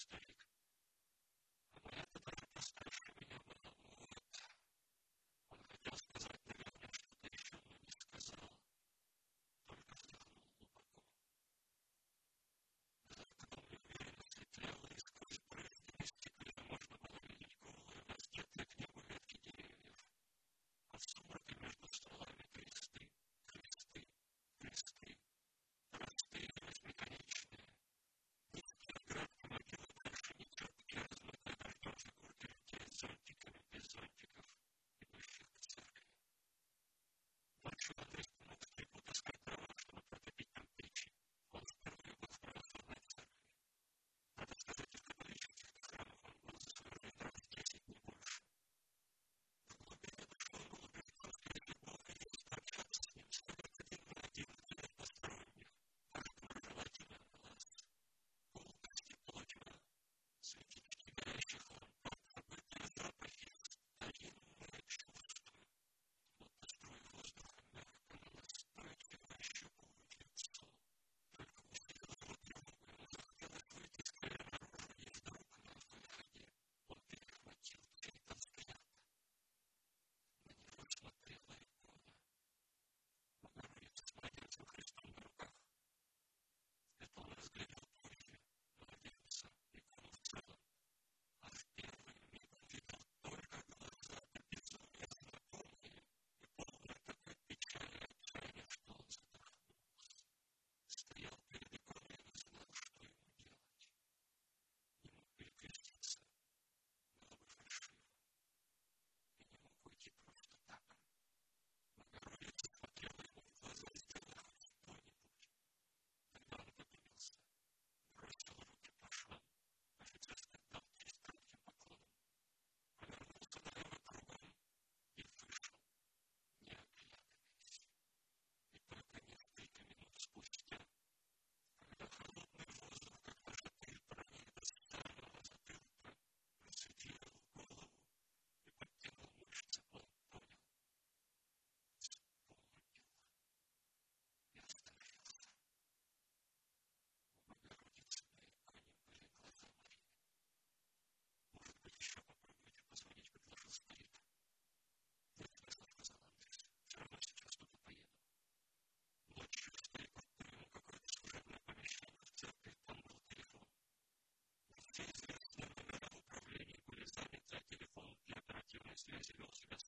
старик. А моя-то даже постарше меня была. Вот. Он хотел сказать, наверное, что-то еще, но не сказал. Только вздохнул глубоко. За окном неуверенно светлело, и сквозь брызги на стекле можно было видеть голые, воздетые к небу ветки деревьев. А в сумраке между стволами кресты, кресты, кресты, простые и восьмиконечные. Низкие грабки могилы больше не терпкие, размытые дождем фигурки людей с зонтиками, без зонтиков, идущих к церкви. Ночью Андрей помог старику таскать дрова, чтобы протопить там печи. Он впервые был в православной церкви. Надо сказать, из католических храмов он был за свою жизнь раз в 10, не больше. В глубине души он был убежден, что если Бог и есть пообщаться с ним, стоит один на один взять посторонних, каждому желательно глаз. Гулкость и плотьма, светильники горящих лампад, забытые запахи, старинные чувства. Будто струи воздуха мягко, но настойчиво ощупывают лицо. Только усилила его тревогу, ему захотелось выйти скорее наружу, и вдруг на выходе он перехватил чей-то взгляд. На него смотрела икона. Богородица с младенцем Христом на руках. Это он разглядел позже, младенца, икону в целом. А в первый миг увидел только глаза до безумия знакомые и полные такой печали и отчаяния, что он задохнулся. Стоял перед иконой и не знал, что ему делать. Не мог перекреститься, было бы фальшиво. И не мог уйти просто так. Богородица смотрела ему в глаза и сделала хоть что-нибудь. Тогда он поднялся, бросил руки по швам, официозно дал 3 коротким поклоном, повернулся налево кругом и вышел, не оглядываясь. И только несколько минут спустя, когда холодный воздух, как нажатый, проник до самого затылка, просветлил голову и подтянул мышцы, он понял, вспомнил и остановился. У Богородицы на иконе были глаза Марии. «Может быть, еще попробуйте позвонить», — предложил старик. «Нет смысла», — сказал Андрей. «Все равно сейчас туда поеду». Ночью старик отдал ему какое-то служебное помещение в церкви, там был телефон. Все известные номера в управлении были заняты, а телефон для оперативной связи вел себя